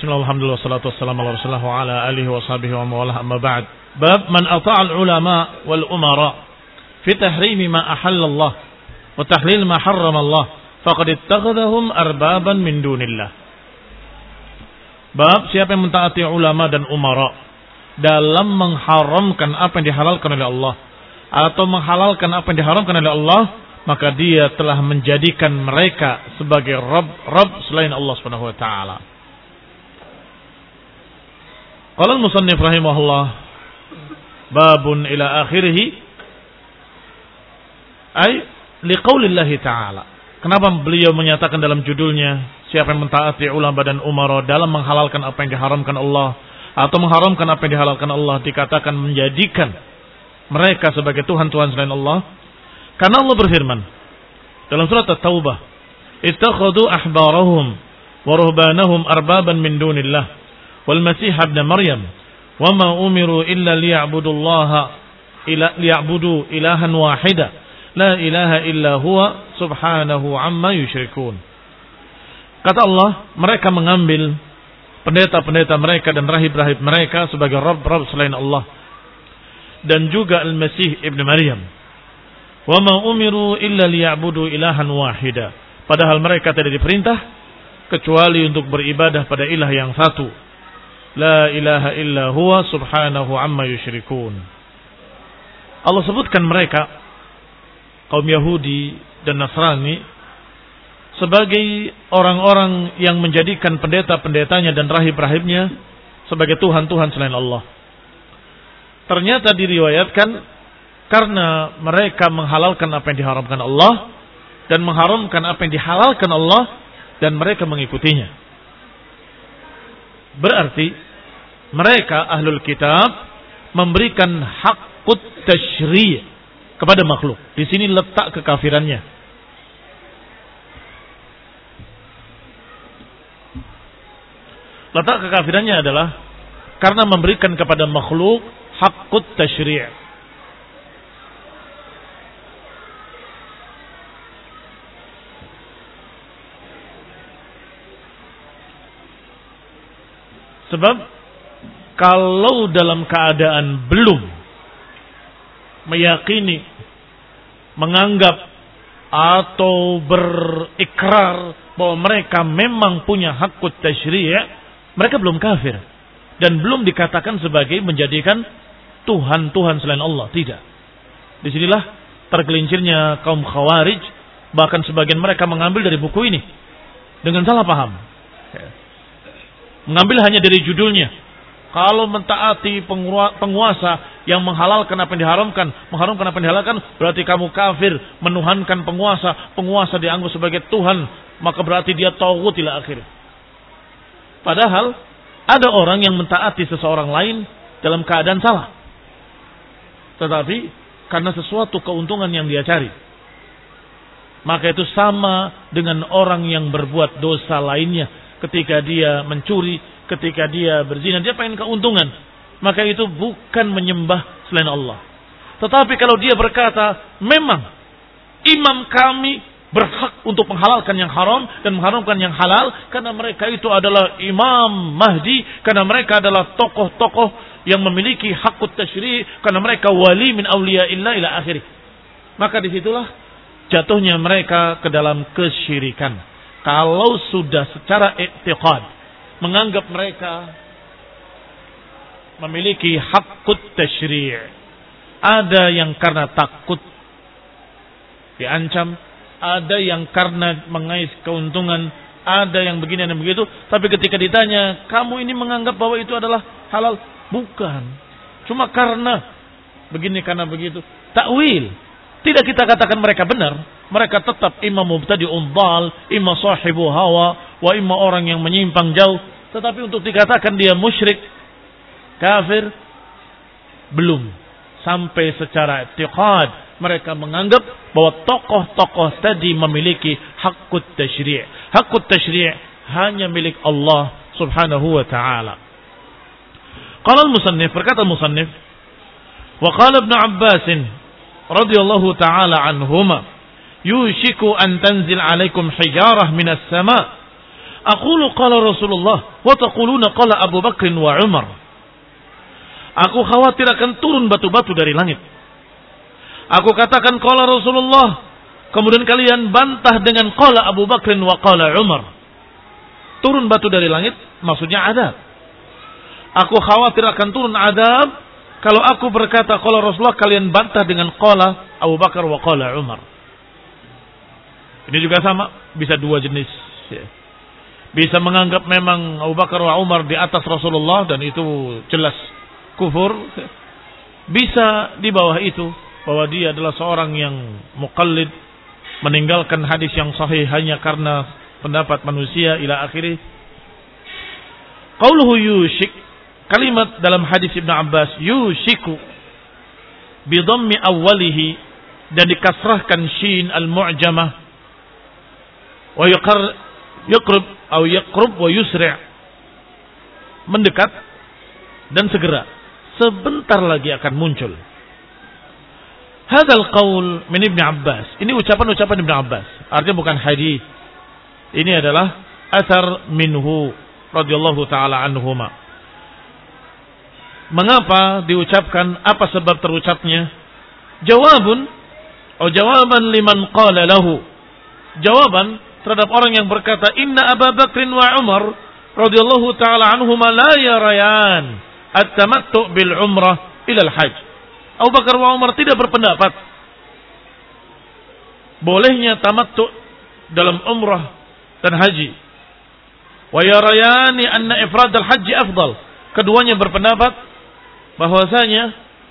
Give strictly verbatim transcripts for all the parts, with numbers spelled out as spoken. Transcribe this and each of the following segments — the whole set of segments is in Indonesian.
Bismillah, alhamdulillah, wassalatu wassalamu ala rasulillah wa ala alihi wa sahbihi wa mawalah, amma ba'd. Bab man ata'al ulama wal umara fi tahrimi ma ahallallah wa tahlil ma harramallah faqad ittakhadhahum arbaban min dunillah. Bab siapa yang mentaati ulama dan umara dalam mengharamkan apa yang dihalalkan oleh Allah atau menghalalkan apa yang diharamkan oleh Allah, maka dia telah menjadikan mereka sebagai Rabb-Rabb selain Allah Subhanahu wa taala. Qala al-musannif rahimahullah babun ila akhirih ay liqaulillahi ta'ala. Kenapa beliau menyatakan dalam judulnya siapa yang mentaati ulama dan umara dalam menghalalkan apa yang diharamkan Allah atau mengharamkan apa yang dihalalkan Allah, dikatakan menjadikan mereka sebagai Tuhan-Tuhan selain Allah? Karena Allah berfirman dalam surat At-Taubah, ittakhadhu ahbarahum wa ruhbanahum arbaban min dunillah wal masih ibn maryam wa ma umiru illa liya'budullaha ila liya'budu ilahan wahida la ilaha illa huwa subhanahu amma yusyrikun. Kata Allah, mereka mengambil pendeta-pendeta mereka dan rahib-rahib mereka sebagai Rabb-Rabb selain Allah, dan juga Al-Masih ibn Maryam. Wa ma umiru illa liya'budu ilahan wahida. Padahal mereka tidak diperintah kecuali untuk beribadah pada ilah yang satu. La ilaha illa huwa subhanahu amma yusyrikun. Allah sebutkan mereka, kaum Yahudi dan Nasrani, sebagai orang-orang yang menjadikan pendeta-pendetanya dan rahib-rahibnya sebagai Tuhan-Tuhan selain Allah. Ternyata diriwayatkan karena mereka menghalalkan apa yang diharamkan Allah dan mengharamkan apa yang dihalalkan Allah, dan mereka mengikutinya. Berarti mereka ahlul kitab memberikan hakut tasyri' kepada makhluk. Di sini letak kekafirannya. Letak kekafirannya adalah karena memberikan kepada makhluk hakut tasyri'. Sebab kalau dalam keadaan belum meyakini, menganggap atau berikrar bahwa mereka memang punya hakut tasyri', mereka belum kafir dan belum dikatakan sebagai menjadikan Tuhan-Tuhan selain Allah. Tidak. Disinilah tergelincirnya kaum Khawarij. Bahkan sebagian mereka mengambil dari buku ini dengan salah paham. Mengambil hanya dari judulnya. Kalau mentaati penguasa yang menghalalkan apa yang diharamkan, mengharamkan apa yang dihalalkan, berarti kamu kafir, menuhankan penguasa, penguasa dianggap sebagai Tuhan, maka berarti dia taghut ila akhir. Padahal ada orang yang mentaati seseorang lain dalam keadaan salah, tetapi karena sesuatu keuntungan yang dia cari, maka itu sama dengan orang yang berbuat dosa lainnya. Ketika dia mencuri, ketika dia berzina, dia pengen keuntungan, maka itu bukan menyembah selain Allah. Tetapi kalau dia berkata, memang imam kami berhak untuk menghalalkan yang haram dan mengharamkan yang halal, karena mereka itu adalah Imam Mahdi, karena mereka adalah tokoh-tokoh yang memiliki hakut tasyri', karena mereka wali min awliya'illah ila akhirih. Maka disitulah jatuhnya mereka ke dalam kesyirikan. Kalau sudah secara i'tiqad menganggap mereka memiliki hakut tasyri', ada yang karena takut diancam, ada yang karena mengais keuntungan, ada yang begini dan begitu. Tapi ketika ditanya, kamu ini menganggap bahwa itu adalah halal? Bukan. Cuma karena begini, karena begitu. Takwil. Tidak kita katakan mereka benar. Mereka tetap imam mubtadi'un dhal, imam sahibu hawa, wa imam orang yang menyimpang jauh. Tetapi untuk dikatakan dia musyrik, kafir, belum. Sampai secara i'tiqad mereka menganggap bahwa tokoh-tokoh tadi memiliki hakut tasyri'. Hakut tasyri' hanya milik Allah subhanahu wa ta'ala. Qala al-musannif, berkata al-musannif, wa qala Ibn Abbas radhiyallahu ta'ala anhuma, yushiku an tanzil alaikum hijarah minas sama' Aqulu qala Rasulullah wa taquluna qala Abu Bakr wa Umar. Aku khawatir akan turun batu-batu dari langit. Aku katakan qala Rasulullah, kemudian kalian bantah dengan qala Abu Bakr wa qala Umar. Turun batu dari langit maksudnya adab. Aku khawatir akan turun adab kalau aku berkata qala Rasulullah, kalian bantah dengan qala Abu Bakar wa qala Umar. Ini juga sama, bisa dua jenis. Bisa menganggap memang Abu Bakar wa Umar di atas Rasulullah dan itu jelas kufur. Bisa di bawah itu, bahwa dia adalah seorang yang muqallid, meninggalkan hadis yang sahih hanya karena pendapat manusia ila akhirih. Qauluhu yushik, kalimat dalam hadis Ibnu Abbas yushiku bi dhammi awwalihi, dan dikasrahkan shin al-mu'jamah, wa yaqar yaqrub atau yaqrub wa yusri', mendekat dan segera, sebentar lagi akan muncul. Hadzal qaul min Ibnu Abbas, ini ucapan-ucapan Ibnu Abbas, artinya bukan hadis. Ini adalah asar minhu radhiyallahu taala anhuma. Mengapa diucapkan, apa sebab terucapnya? Jawabun atau jawaban liman qala lahu, jawaban terhadap orang yang berkata inna Abu Bakr wa Umar radhiyallahu taala anhuma la yarayan at-tamattu bil umrah ila al-hajj. Abu Bakar wa Umar tidak berpendapat bolehnya tamattu dalam umrah dan haji. Wa yarayani anna ifrad al-hajj afdal. Keduanya berpendapat bahwasanya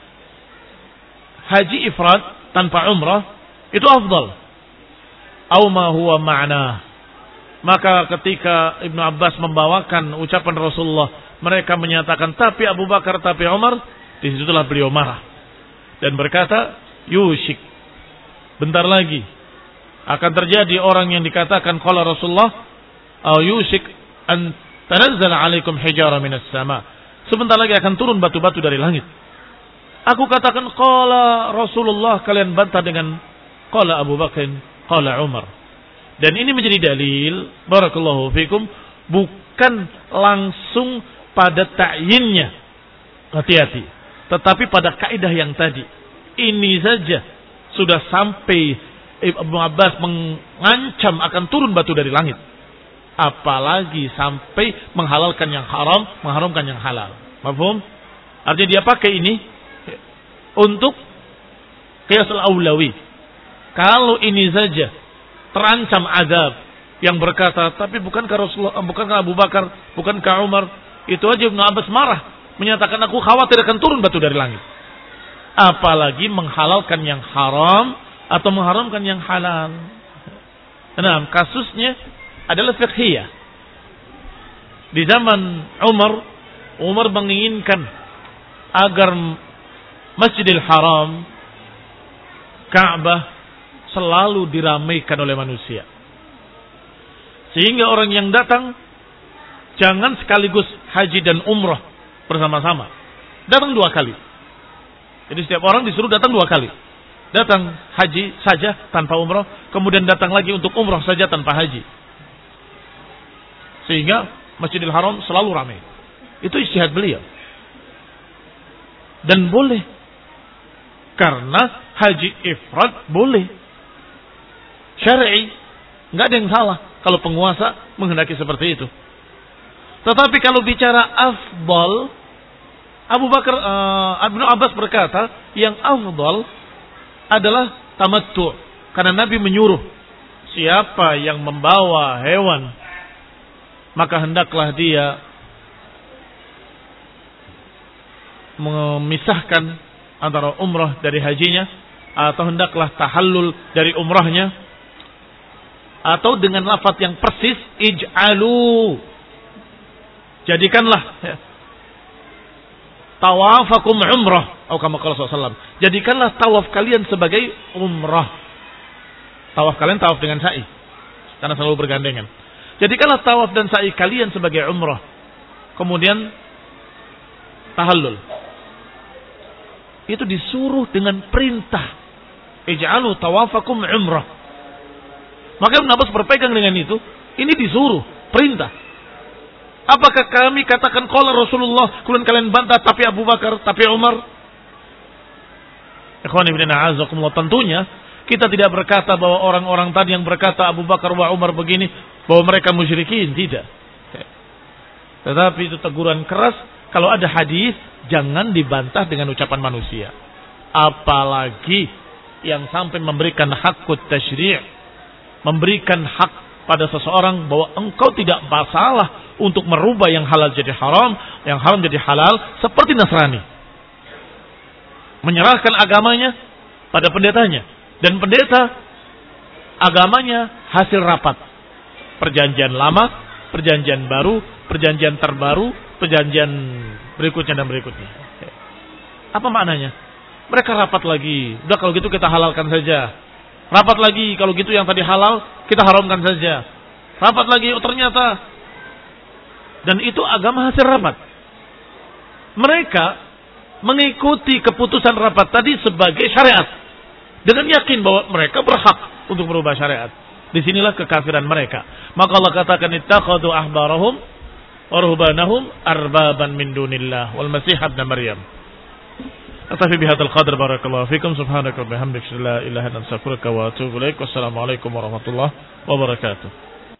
haji ifrad tanpa umrah itu afdal. Aw ma huwa ma'na. Maka ketika Ibnu Abbas membawakan ucapan Rasulullah, mereka menyatakan tapi Abu Bakar, tapi Umar, disitulah beliau marah dan berkata yushik, bentar lagi akan terjadi orang yang dikatakan qala Rasulullah aw yushik an tanazzala alaikum hijara minas sama, sebentar lagi akan turun batu-batu dari langit. Aku katakan qala Rasulullah, kalian bantah dengan qala Abu Bakar, qala Umar. Dan ini menjadi dalil, barakallahu fikum, bukan langsung pada ta'yinnya, hati-hati, tetapi pada kaidah yang tadi. Ini saja sudah sampai Ibnu Abbas mengancam akan turun batu dari langit, apalagi sampai menghalalkan yang haram, mengharamkan yang halal. Mafhum? Artinya dia pakai ini untuk qiyasul aulawi. Kalau ini saja terancam azab, yang berkata tapi bukankah Rasulullah, bukankah Abu Bakar, bukankah Umar, itu aja Ibnu Abbas marah, menyatakan aku khawatir akan turun batu dari langit, apalagi menghalalkan yang haram atau mengharamkan yang halal. Nah, kasusnya adalah fiqhiyah. Di zaman Umar, Umar menginginkan agar Masjidil Haram, Ka'bah, selalu diramaikan oleh manusia, sehingga orang yang datang jangan sekaligus haji dan umrah bersama-sama, datang dua kali. Jadi setiap orang disuruh datang dua kali, datang haji saja tanpa umrah, kemudian datang lagi untuk umrah saja tanpa haji, sehingga Masjidil Haram selalu ramai. Itu ijtihad beliau, dan boleh, karena haji ifrad boleh syar'i, nggak ada yang salah kalau penguasa menghendaki seperti itu. Tetapi kalau bicara afdal, Abu Bakar, uh, Ibnu Abbas berkata yang afdal adalah tamattu, karena Nabi menyuruh siapa yang membawa hewan maka hendaklah dia memisahkan antara umrah dari hajinya, atau hendaklah tahallul dari umrahnya, atau dengan lafaz yang persis ij'alu, jadikanlah ya, tawafakum umrah, atau kama qala sallallahu alaihi wasallam, jadikanlah tawaf kalian sebagai umrah. Tawaf kalian tawaf dengan sa'i, karena selalu bergandengan. Jadikanlah tawaf dan sa'i kalian sebagai umrah. Kemudian tahallul, itu disuruh dengan perintah, ij'alu tawafakum umrah. Maka Ibnu Abbas berpegang dengan itu. Ini disuruh, Perintah. Apakah kami katakan qala Rasulullah, kemudian kalian bantah tapi Abu Bakar, tapi Umar? Ikhwan ibn a'azakumullah, tentunya kita tidak berkata bahwa orang-orang tadi yang berkata Abu Bakar wa Umar begini, bahwa mereka musyrikin, tidak. Tetapi itu teguran keras, kalau ada hadis jangan dibantah dengan ucapan manusia. Apalagi yang sampai memberikan hakut tasyri', memberikan hak pada seseorang bahwa engkau tidak masalah untuk merubah yang halal jadi haram, yang haram jadi halal, seperti Nasrani. Menyerahkan agamanya pada pendetanya. Dan pendeta agamanya hasil rapat. Perjanjian lama, perjanjian baru, perjanjian terbaru, perjanjian berikutnya dan berikutnya. Apa maknanya? Mereka rapat lagi. Udah kalau gitu kita halalkan saja. Rapat lagi, kalau gitu yang tadi halal kita haramkan saja. Rapat lagi, oh ternyata. Dan itu agama hasil rapat. Mereka mengikuti keputusan rapat tadi sebagai syariat. Dengan yakin bahwa mereka berhak untuk merubah syariat. Disinilah kekafiran mereka. Maka Allah katakan, ittakhadhu ahbarahum wa ruhbanahum arbaban min dunillah wal masih ibn Maryam. Atafi bihadzal qadr, barakallahu fikum, subhanaka wa bihamdika, la ilaha illa anta, astaghfiruka wa atubu ilaik. Wassalamu alaikum warahmatullahi wabarakatuh.